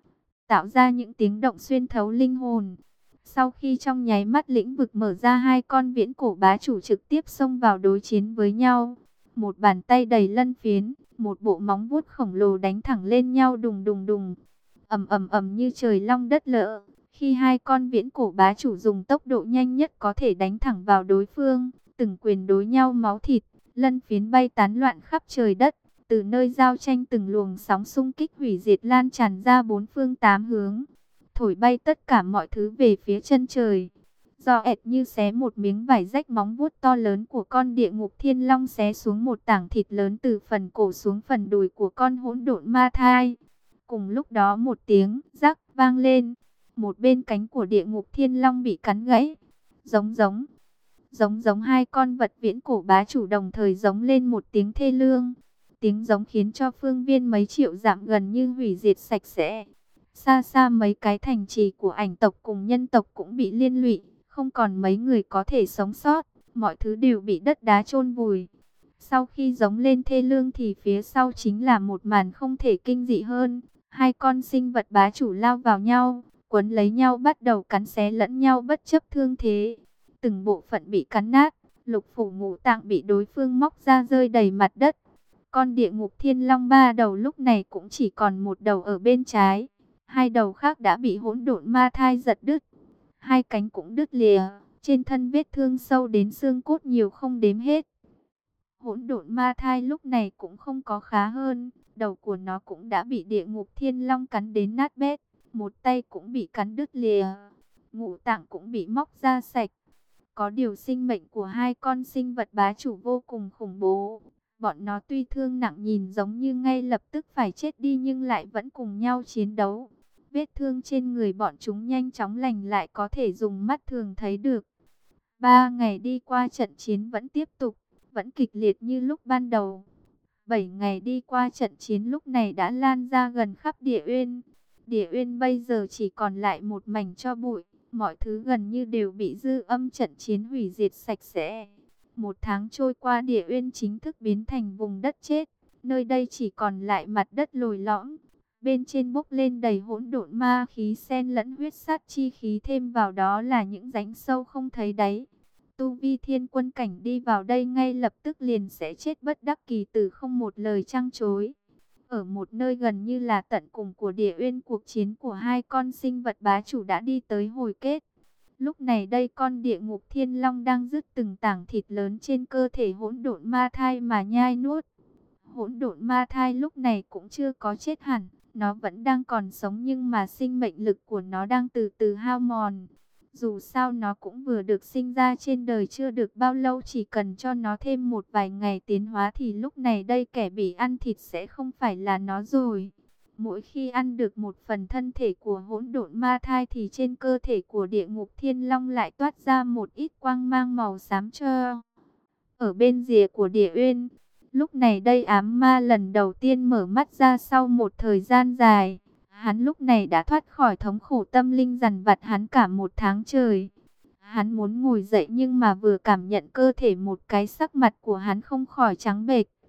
tạo ra những tiếng động xuyên thấu linh hồn. Sau khi trong nháy mắt lĩnh vực mở ra, hai con viễn cổ bá chủ trực tiếp xông vào đối chiến với nhau. Một bàn tay đầy lân phiến, một bộ móng vuốt khổng lồ đánh thẳng lên nhau, đùng đùng đùng, ầm ầm ầm như trời long đất lở. Khi hai con viễn cổ bá chủ dùng tốc độ nhanh nhất có thể đánh thẳng vào đối phương, từng quyền đối nhau, máu thịt, lân phiến bay tán loạn khắp trời đất. Từ nơi giao tranh từng luồng sóng xung kích hủy diệt lan tràn ra bốn phương tám hướng, thổi bay tất cả mọi thứ về phía chân trời. Do ẹt như xé một miếng vải rách, móng vuốt to lớn của con địa ngục thiên long xé xuống một tảng thịt lớn từ phần cổ xuống phần đùi của con hỗn độn ma thai. Cùng lúc đó một tiếng rắc vang lên, một bên cánh của địa ngục thiên long bị cắn gãy. Giống giống, giống giống hai con vật viễn cổ bá chủ đồng thời giống lên một tiếng thê lương. Tiếng giống khiến cho phương viên mấy triệu dặm gần như hủy diệt sạch sẽ. Xa xa mấy cái thành trì của ảnh tộc cùng nhân tộc cũng bị liên lụy, không còn mấy người có thể sống sót, mọi thứ đều bị đất đá chôn vùi. Sau khi giống lên thê lương thì phía sau chính là một màn không thể kinh dị hơn. Hai con sinh vật bá chủ lao vào nhau, quấn lấy nhau bắt đầu cắn xé lẫn nhau bất chấp thương thế. Từng bộ phận bị cắn nát, lục phủ ngũ tạng bị đối phương móc ra rơi đầy mặt đất. Con địa ngục thiên long ba đầu lúc này cũng chỉ còn một đầu ở bên trái. Hai đầu khác đã bị hỗn độn ma thai giật đứt. Hai cánh cũng đứt lìa. Trên thân vết thương sâu đến xương cốt nhiều không đếm hết. Hỗn độn ma thai lúc này cũng không có khá hơn. Đầu của nó cũng đã bị địa ngục thiên long cắn đến nát bét. Một tay cũng bị cắn đứt lìa. Ngũ tạng cũng bị móc ra sạch. Có điều sinh mệnh của hai con sinh vật bá chủ vô cùng khủng bố. Bọn nó tuy thương nặng, nhìn giống như ngay lập tức phải chết đi, nhưng lại vẫn cùng nhau chiến đấu. Vết thương trên người bọn chúng nhanh chóng lành lại, có thể dùng mắt thường thấy được. Ba ngày đi qua, trận chiến vẫn tiếp tục, vẫn kịch liệt như lúc ban đầu. Bảy ngày đi qua, trận chiến lúc này đã lan ra gần khắp Địa Uyên. Địa Uyên bây giờ chỉ còn lại một mảnh tro bụi, mọi thứ gần như đều bị dư âm trận chiến hủy diệt sạch sẽ. Một tháng trôi qua, Địa Uyên chính thức biến thành vùng đất chết. Nơi đây chỉ còn lại mặt đất lồi lõm. Bên trên bốc lên đầy hỗn độn ma khí xen lẫn huyết sát chi khí, thêm vào đó là những rãnh sâu không thấy đáy. Tu vi thiên quân cảnh đi vào đây ngay lập tức liền sẽ chết bất đắc kỳ tử, không một lời trăng chối. Ở một nơi gần như là tận cùng của Địa Uyên, cuộc chiến của hai con sinh vật bá chủ đã đi tới hồi kết. Lúc này đây con địa ngục thiên long đang rứt từng tảng thịt lớn trên cơ thể hỗn độn ma thai mà nhai nuốt. Hỗn độn ma thai lúc này cũng chưa có chết hẳn, nó vẫn đang còn sống, nhưng mà sinh mệnh lực của nó đang từ từ hao mòn. Dù sao nó cũng vừa được sinh ra trên đời chưa được bao lâu, chỉ cần cho nó thêm một vài ngày tiến hóa thì lúc này đây kẻ bị ăn thịt sẽ không phải là nó rồi. Mỗi khi ăn được một phần thân thể của hỗn độn ma thai thì trên cơ thể của địa ngục thiên long lại toát ra một ít quang mang màu xám cho. Ở bên rìa của Địa Uyên, lúc này đây ám ma lần đầu tiên mở mắt ra sau một thời gian dài. Hắn lúc này đã thoát khỏi thống khổ tâm linh dằn vặt hắn cả một tháng trời. Hắn muốn ngồi dậy nhưng mà vừa cảm nhận cơ thể một cái, sắc mặt của hắn không khỏi trắng bệch.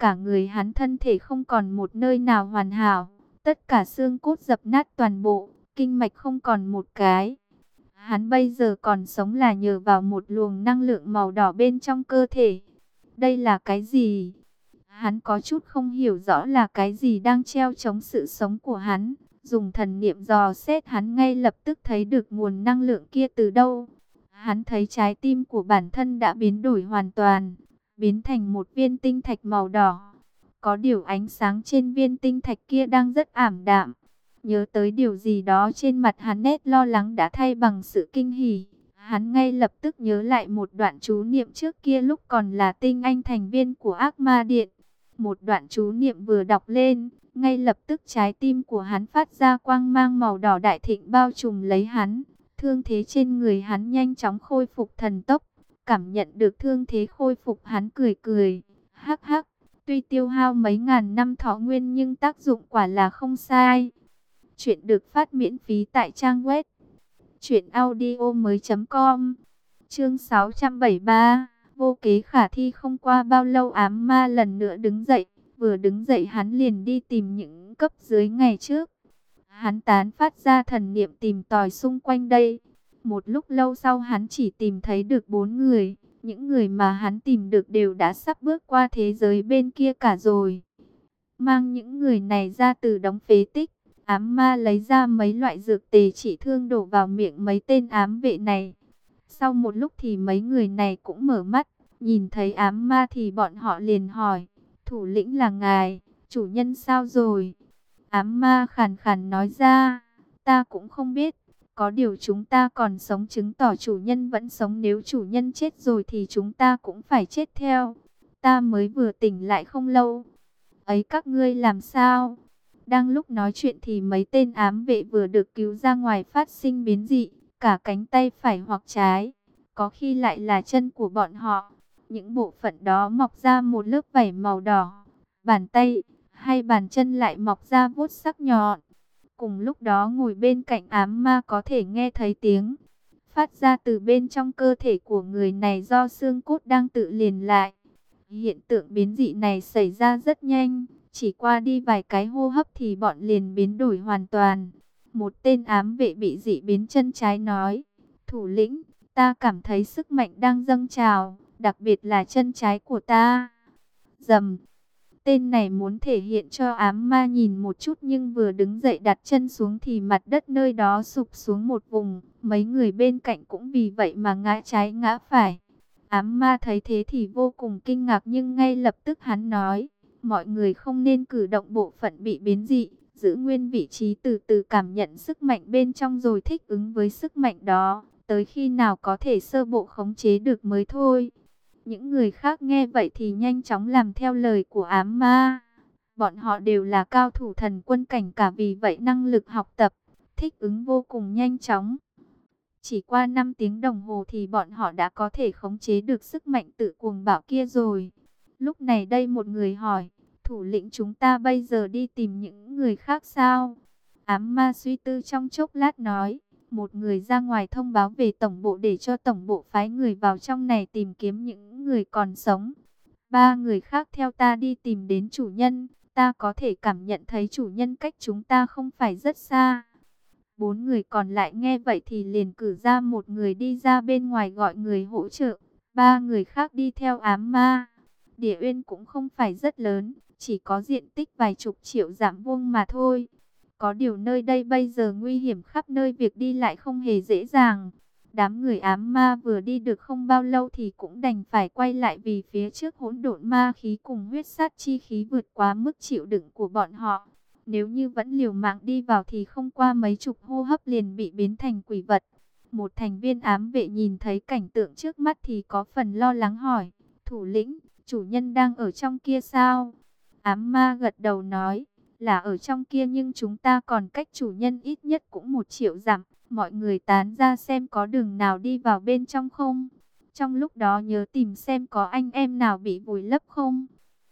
Cả người hắn thân thể không còn một nơi nào hoàn hảo, tất cả xương cốt dập nát toàn bộ, kinh mạch không còn một cái. Hắn bây giờ còn sống là nhờ vào một luồng năng lượng màu đỏ bên trong cơ thể. Đây là cái gì? Hắn có chút không hiểu rõ là cái gì đang treo chống sự sống của hắn. Dùng thần niệm dò xét, hắn ngay lập tức thấy được nguồn năng lượng kia từ đâu. Hắn thấy trái tim của bản thân đã biến đổi hoàn toàn, biến thành một viên tinh thạch màu đỏ. Có điều ánh sáng trên viên tinh thạch kia đang rất ảm đạm. Nhớ tới điều gì đó, trên mặt hắn nét lo lắng đã thay bằng sự kinh hỉ. Hắn ngay lập tức nhớ lại một đoạn chú niệm trước kia lúc còn là tinh anh thành viên của Ác Ma Điện. Một đoạn chú niệm vừa đọc lên, ngay lập tức trái tim của hắn phát ra quang mang màu đỏ đại thịnh bao trùm lấy hắn. Thương thế trên người hắn nhanh chóng khôi phục thần tốc. Cảm nhận được thương thế khôi phục, hắn cười cười. Hắc hắc, tuy tiêu hao mấy ngàn năm thọ nguyên nhưng tác dụng quả là không sai. Chuyện được phát miễn phí tại trang web truyện audio mới chấm com. Chương sáu trăm bảy mươi ba, vô kế khả thi. Không qua bao lâu, ám ma lần nữa đứng dậy. Vừa đứng dậy hắn liền đi tìm những cấp dưới ngày trước. Hắn tán phát ra thần niệm tìm tòi xung quanh đây. Một lúc lâu sau hắn chỉ tìm thấy được bốn người. Những người mà hắn tìm được đều đã sắp bước qua thế giới bên kia cả rồi. Mang những người này ra từ đống phế tích, ám ma lấy ra mấy loại dược tề trị thương đổ vào miệng mấy tên ám vệ này. Sau một lúc thì mấy người này cũng mở mắt, nhìn thấy ám ma thì bọn họ liền hỏi, thủ lĩnh là ngài, chủ nhân sao rồi? Ám ma khàn khàn nói ra, ta cũng không biết, có điều chúng ta còn sống chứng tỏ chủ nhân vẫn sống, nếu chủ nhân chết rồi thì chúng ta cũng phải chết theo. Ta mới vừa tỉnh lại không lâu. Ấy, các ngươi làm sao? Đang lúc nói chuyện thì mấy tên ám vệ vừa được cứu ra ngoài phát sinh biến dị, cả cánh tay phải hoặc trái, có khi lại là chân của bọn họ. Những bộ phận đó mọc ra một lớp vảy màu đỏ, bàn tay hay bàn chân lại mọc ra vuốt sắc nhọn. Cùng lúc đó ngồi bên cạnh ám ma có thể nghe thấy tiếng phát ra từ bên trong cơ thể của người này do xương cốt đang tự liền lại. Hiện tượng biến dị này xảy ra rất nhanh, chỉ qua đi vài cái hô hấp thì bọn liền biến đổi hoàn toàn. Một tên ám vệ bị dị biến chân trái nói, thủ lĩnh, ta cảm thấy sức mạnh đang dâng trào, đặc biệt là chân trái của ta. Dầm, tên này muốn thể hiện cho ám ma nhìn một chút nhưng vừa đứng dậy đặt chân xuống thì mặt đất nơi đó sụp xuống một vùng. Mấy người bên cạnh cũng vì vậy mà ngã trái ngã phải. Ám ma thấy thế thì vô cùng kinh ngạc nhưng ngay lập tức hắn nói, mọi người không nên cử động bộ phận bị biến dị, giữ nguyên vị trí từ từ cảm nhận sức mạnh bên trong rồi thích ứng với sức mạnh đó, tới khi nào có thể sơ bộ khống chế được mới thôi. Những người khác nghe vậy thì nhanh chóng làm theo lời của ám ma. Bọn họ đều là cao thủ thần quân cảnh cả, vì vậy năng lực học tập, thích ứng vô cùng nhanh chóng. Chỉ qua năm tiếng đồng hồ thì bọn họ đã có thể khống chế được sức mạnh tự cuồng bạo kia rồi. Lúc này đây một người hỏi, thủ lĩnh, chúng ta bây giờ đi tìm những người khác sao? Ám ma suy tư trong chốc lát nói, một người ra ngoài thông báo về tổng bộ để cho tổng bộ phái người vào trong này tìm kiếm những người còn sống. Ba người khác theo ta đi tìm đến chủ nhân, ta có thể cảm nhận thấy chủ nhân cách chúng ta không phải rất xa. Bốn người còn lại nghe vậy thì liền cử ra một người đi ra bên ngoài gọi người hỗ trợ. Ba người khác đi theo ám ma. Địa Uyên cũng không phải rất lớn, chỉ có diện tích vài chục triệu dặm vuông mà thôi. Có điều nơi đây bây giờ nguy hiểm khắp nơi, việc đi lại không hề dễ dàng. Đám người ám ma vừa đi được không bao lâu thì cũng đành phải quay lại, vì phía trước hỗn độn ma khí cùng huyết sát chi khí vượt quá mức chịu đựng của bọn họ. Nếu như vẫn liều mạng đi vào thì không qua mấy chục hô hấp liền bị biến thành quỷ vật. Một thành viên ám vệ nhìn thấy cảnh tượng trước mắt thì có phần lo lắng hỏi, thủ lĩnh, chủ nhân đang ở trong kia sao? Ám ma gật đầu nói, là ở trong kia nhưng chúng ta còn cách chủ nhân ít nhất cũng một triệu dặm. Mọi người tán ra xem có đường nào đi vào bên trong không? Trong lúc đó nhớ tìm xem có anh em nào bị vùi lấp không?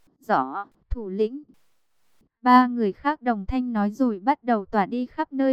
Rõ, thủ lĩnh. Ba người khác đồng thanh nói rồi bắt đầu tỏa đi khắp nơi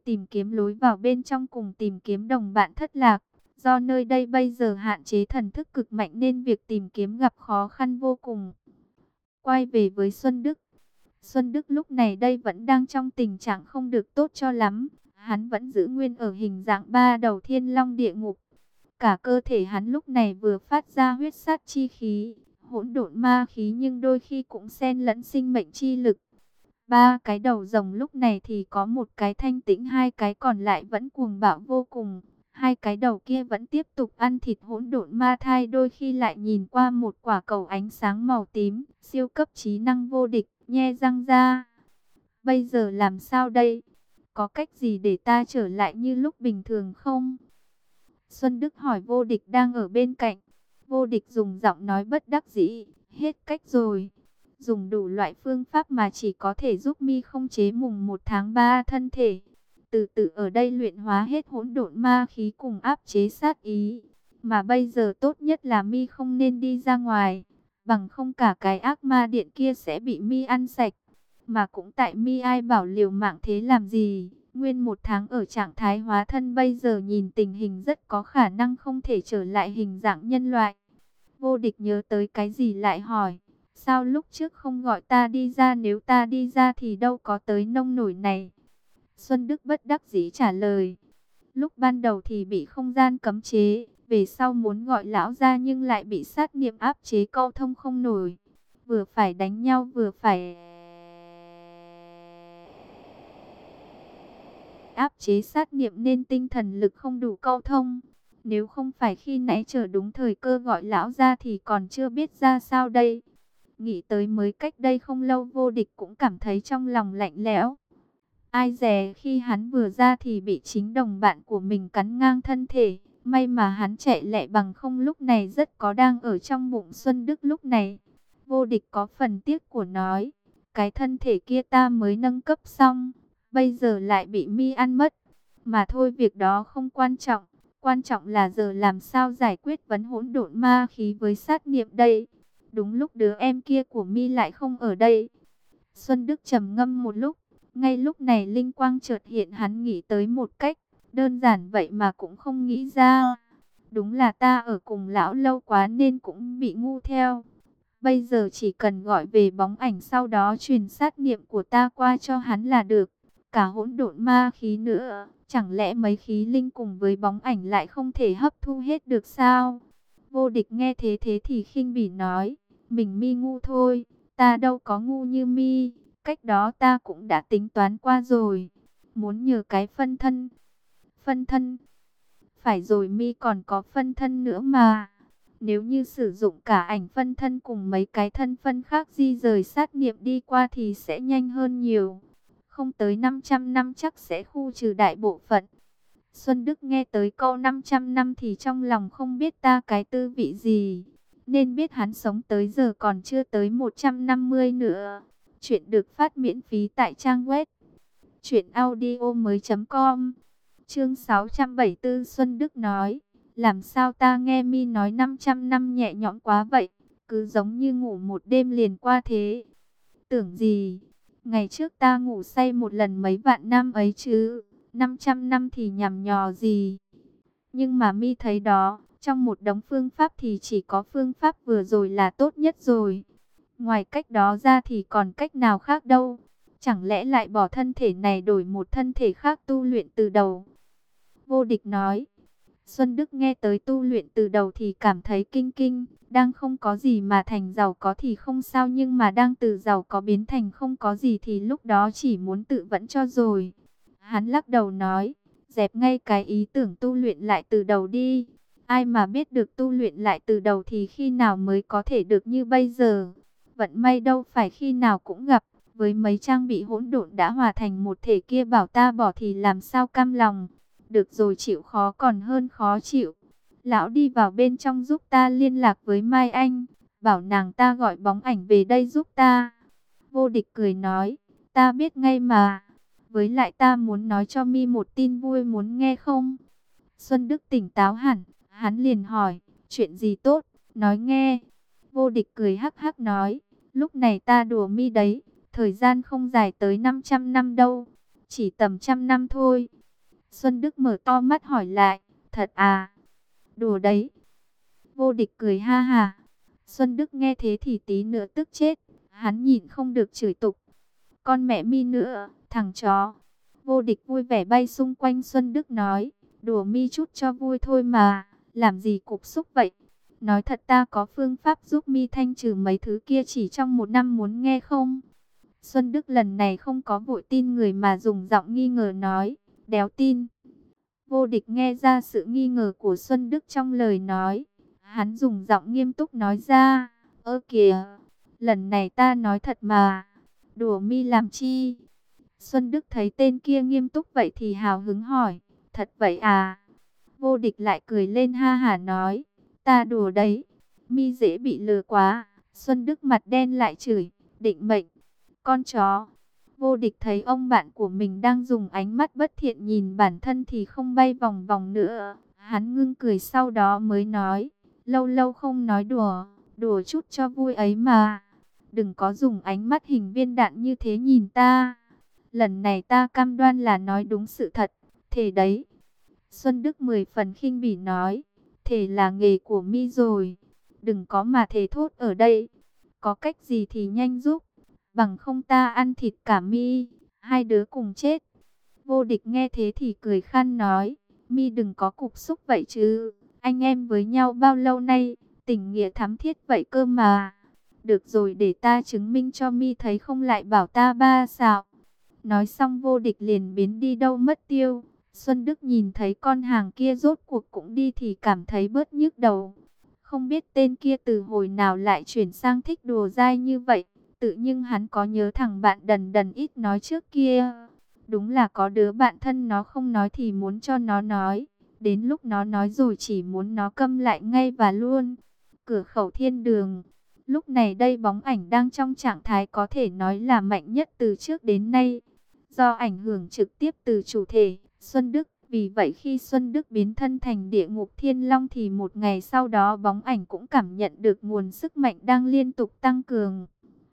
tìm kiếm lối vào bên trong cùng tìm kiếm đồng bạn thất lạc. Do nơi đây bây giờ hạn chế thần thức cực mạnh nên việc tìm kiếm gặp khó khăn vô cùng. Quay về với Xuân Đức. Xuân Đức lúc này đây vẫn đang trong tình trạng không được tốt cho lắm. Hắn vẫn giữ nguyên ở hình dạng ba đầu thiên long địa ngục. Cả cơ thể hắn lúc này vừa phát ra huyết sát chi khí, hỗn độn ma khí nhưng đôi khi cũng xen lẫn sinh mệnh chi lực. Ba cái đầu rồng lúc này thì có một cái thanh tĩnh, hai cái còn lại vẫn cuồng bạo vô cùng. Hai cái đầu kia vẫn tiếp tục ăn thịt hỗn độn ma thai, đôi khi lại nhìn qua một quả cầu ánh sáng màu tím, siêu cấp trí năng vô địch, nhe răng ra. Bây giờ làm sao đây? Có cách gì để ta trở lại như lúc bình thường không? Xuân Đức hỏi Vô Địch đang ở bên cạnh. Vô Địch dùng giọng nói bất đắc dĩ, hết cách rồi. Dùng đủ loại phương pháp mà chỉ có thể giúp mi không chế mùng một tháng ba thân thể. Từ từ ở đây luyện hóa hết hỗn độn ma khí cùng áp chế sát ý. Mà bây giờ tốt nhất là mi không nên đi ra ngoài. Bằng không cả cái ác ma điện kia sẽ bị mi ăn sạch. Mà cũng tại mi ai bảo liều mạng thế làm gì. Nguyên một tháng ở trạng thái hóa thân bây giờ nhìn tình hình rất có khả năng không thể trở lại hình dạng nhân loại. Vô Địch nhớ tới cái gì lại hỏi. Sao lúc trước không gọi ta đi ra, nếu ta đi ra thì đâu có tới nông nổi này. Xuân Đức bất đắc dĩ trả lời. Lúc ban đầu thì bị không gian cấm chế. Về sau muốn gọi lão ra nhưng lại bị sát niệm áp chế, câu thông không nổi. Vừa phải đánh nhau vừa phải áp chế sát niệm nên tinh thần lực không đủ câu thông. Nếu không phải khi nãy chờ đúng thời cơ gọi lão ra thì còn chưa biết ra sao đây. Nghĩ tới mới cách đây không lâu Vô Địch cũng cảm thấy trong lòng lạnh lẽo. Ai dè khi hắn vừa ra thì bị chính đồng bạn của mình cắn ngang thân thể. May mà hắn chạy lẹ, bằng không lúc này rất có đang ở trong bụng Xuân Đức lúc này. Vô Địch có phần tiếc của nói. Cái thân thể kia ta mới nâng cấp xong, bây giờ lại bị mi ăn mất. Mà thôi việc đó không quan trọng. Quan trọng là giờ làm sao giải quyết vấn hỗn độn ma khí với sát niệm đây. Đúng lúc đứa em kia của mi lại không ở đây. Xuân Đức trầm ngâm một lúc. Ngay lúc này linh quang chợt hiện, hắn nghĩ tới một cách. Đơn giản vậy mà cũng không nghĩ ra. Đúng là ta ở cùng lão lâu quá nên cũng bị ngu theo. Bây giờ chỉ cần gọi về bóng ảnh, sau đó truyền sát niệm của ta qua cho hắn là được. Cả hỗn độn ma khí nữa, chẳng lẽ mấy khí linh cùng với bóng ảnh lại không thể hấp thu hết được sao? Vô Địch nghe thế thế thì khinh bỉ nói, mình mi ngu thôi, ta đâu có ngu như mi, cách đó ta cũng đã tính toán qua rồi. Muốn nhờ cái phân thân. Phân thân? Phải rồi, mi còn có phân thân nữa mà. Nếu như sử dụng cả ảnh phân thân cùng mấy cái thân phân khác di rời sát niệm đi qua thì sẽ nhanh hơn nhiều. Không tới năm trăm năm chắc sẽ khu trừ đại bộ phận. Xuân Đức nghe tới câu năm trăm năm thì trong lòng không biết ta cái tư vị gì. Nên biết hắn sống tới giờ còn chưa tới một trăm năm mươi nữa. Chuyện được phát miễn phí tại trang web truyện audio mới chấm com. Chương sáu trăm bảy mươi tư. Xuân Đức nói, làm sao ta nghe mi nói năm trăm năm nhẹ nhõm quá vậy, cứ giống như ngủ một đêm liền qua thế. Tưởng gì, ngày trước ta ngủ say một lần mấy vạn năm ấy chứ, năm trăm năm thì nhằm nhò gì. Nhưng mà mi thấy đó, trong một đống phương pháp thì chỉ có phương pháp vừa rồi là tốt nhất rồi. Ngoài cách đó ra thì còn cách nào khác đâu. Chẳng lẽ lại bỏ thân thể này đổi một thân thể khác tu luyện từ đầu? Vô Địch nói. Xuân Đức nghe tới tu luyện từ đầu thì cảm thấy kinh kinh. Đang không có gì mà thành giàu có thì không sao, nhưng mà đang từ giàu có biến thành không có gì thì lúc đó chỉ muốn tự vẫn cho rồi. Hắn lắc đầu nói, dẹp ngay cái ý tưởng tu luyện lại từ đầu đi. Ai mà biết được tu luyện lại từ đầu thì khi nào mới có thể được như bây giờ. Vận may đâu phải khi nào cũng gặp. Với mấy trang bị hỗn độn đã hòa thành một thể kia bảo ta bỏ thì làm sao cam lòng. Được rồi, chịu khó còn hơn khó chịu. Lão đi vào bên trong giúp ta liên lạc với Mai Anh. Bảo nàng ta gọi bóng ảnh về đây giúp ta. Vô Địch cười nói, ta biết ngay mà. Với lại ta muốn nói cho mi một tin vui, muốn nghe không? Xuân Đức tỉnh táo hẳn. Hắn liền hỏi, chuyện gì tốt, nói nghe. Vô Địch cười hắc hắc nói, lúc này ta đùa mi đấy. Thời gian không dài tới năm trăm năm đâu. chỉ tầm trăm năm thôi. Xuân Đức mở to mắt hỏi lại, thật à? Đùa đấy. Vô Địch cười ha ha. Xuân Đức nghe thế thì tí nữa tức chết, hắn nhịn không được chửi tục. Con mẹ mi nữa, thằng chó. Vô Địch vui vẻ bay xung quanh Xuân Đức nói, đùa mi chút cho vui thôi mà, làm gì cục xúc vậy? Nói thật ta có phương pháp giúp mi thanh trừ mấy thứ kia chỉ trong một năm, muốn nghe không? Xuân Đức lần này không có vội tin người mà dùng giọng nghi ngờ nói, đéo tin. Vô Địch nghe ra sự nghi ngờ của Xuân Đức trong lời nói. Hắn dùng giọng nghiêm túc nói ra, ơ kìa, lần này ta nói thật mà, đùa mi làm chi? Xuân Đức thấy tên kia nghiêm túc vậy thì hào hứng hỏi, thật vậy à? Vô Địch lại cười lên ha hả nói, ta đùa đấy, mi dễ bị lừa quá. Xuân Đức mặt đen lại chửi, định mệnh, con chó. Vô Địch thấy ông bạn của mình đang dùng ánh mắt bất thiện nhìn bản thân thì không bay vòng vòng nữa. Hắn ngưng cười sau đó mới nói, lâu lâu không nói đùa, đùa chút cho vui ấy mà. Đừng có dùng ánh mắt hình viên đạn như thế nhìn ta. Lần này ta cam đoan là nói đúng sự thật, thề đấy. Xuân Đức mười phần khinh bỉ nói, thề là nghề của mi rồi. Đừng có mà thề thốt ở đây. Có cách gì thì nhanh giúp, bằng không ta ăn thịt cả mi, hai đứa cùng chết. Vô Địch nghe thế thì cười khan nói, mi đừng có cục xúc vậy chứ. Anh em với nhau bao lâu nay, tình nghĩa thắm thiết vậy cơ mà. Được rồi, để ta chứng minh cho mi thấy không lại bảo ta ba xạo. Nói xong Vô Địch liền biến đi đâu mất tiêu. Xuân Đức nhìn thấy con hàng kia rốt cuộc cũng đi thì cảm thấy bớt nhức đầu. Không biết tên kia từ hồi nào lại chuyển sang thích đùa dai như vậy. Tự nhưng hắn có nhớ thằng bạn đần đần ít nói trước kia. Đúng là có đứa bạn thân nó không nói thì muốn cho nó nói. Đến lúc nó nói rồi chỉ muốn nó câm lại ngay và luôn. Cửa khẩu thiên đường. Lúc này đây bóng ảnh đang trong trạng thái có thể nói là mạnh nhất từ trước đến nay. Do ảnh hưởng trực tiếp từ chủ thể, Xuân Đức. Vì vậy khi Xuân Đức biến thân thành địa ngục thiên long thì một ngày sau đó bóng ảnh cũng cảm nhận được nguồn sức mạnh đang liên tục tăng cường.